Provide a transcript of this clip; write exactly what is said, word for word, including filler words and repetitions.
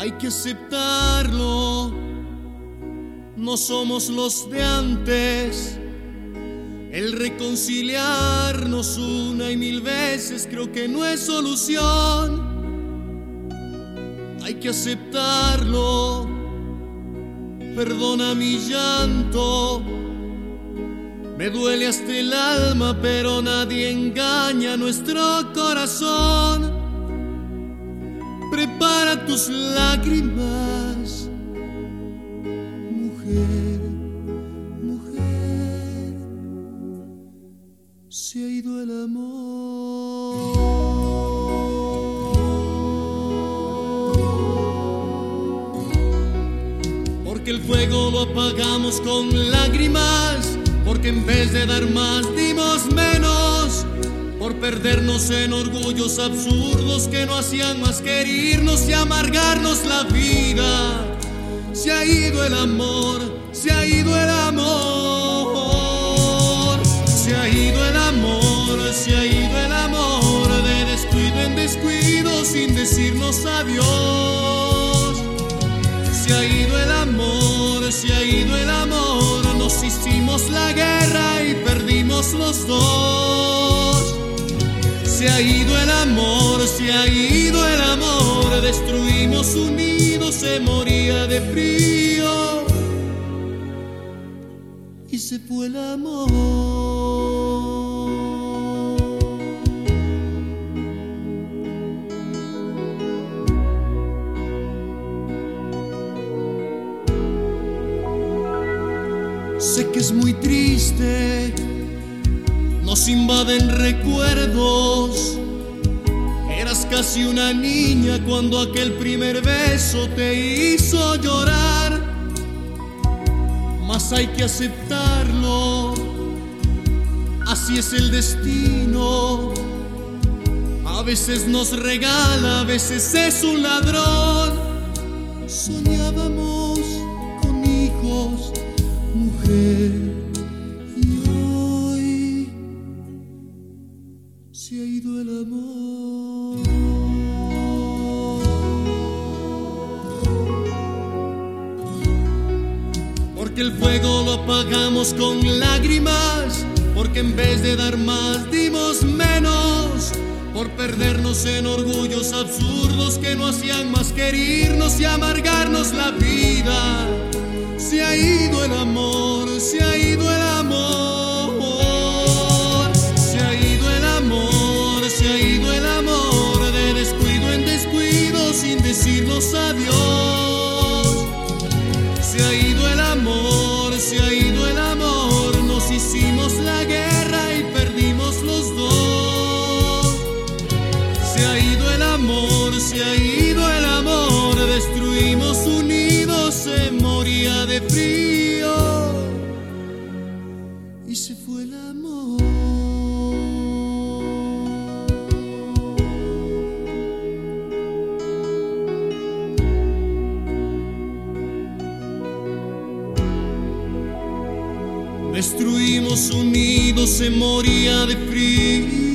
hay que aceptarlo. No somos los de antes. El reconciliarnos una y mil veces creo que no es solución. Hay que aceptarlo. Perdona mi llanto. Me duele hasta el alma, pero nadie engaña nuestro corazón. Prepara tus lágrimas, mujer, mujer. Se ha ido el amor. Porque el fuego lo apagamos con lágrimas. Porque en vez de dar más dimos menos, por perdernos en orgullos absurdos que no hacían más que herirnos y amargarnos la vida. Se ha ido el amor, se ha ido el amor, se ha ido el amor, se ha ido el amor, de descuido en descuido sin decirnos adiós. Se ha ido el amor, se ha ido el amor, nos hicimos la guerra y perdimos los dos. Se ha ido el amor, se ha ido el amor, destruimos unidos, se moría de frío y se fue el amor. Sé que es muy triste, nos invaden recuerdos. Eras casi una niña cuando aquel primer beso te hizo llorar. Mas hay que aceptarlo, así es el destino. A veces nos regala, a veces es un ladrón. Soñábamos con hijos, mujer, y hoy se ha ido el amor. Porque el fuego lo apagamos con lágrimas, porque en vez de dar más dimos menos, por perdernos en orgullos absurdos que no hacían más que herirnos y amargarnos la vida. Se ha ido el amor, se ha ido el amor, se ha ido el amor, se ha ido el amor, de descuido en descuido sin decirnos adiós. Se ha ido el amor, se ha ido el amor, nos hicimos la guerra y perdimos los dos. Se ha ido el amor, se ha ido el amor, destruimos unidos, se moría de frío y se fue el amor. Destruimos unidos, se moría de frío.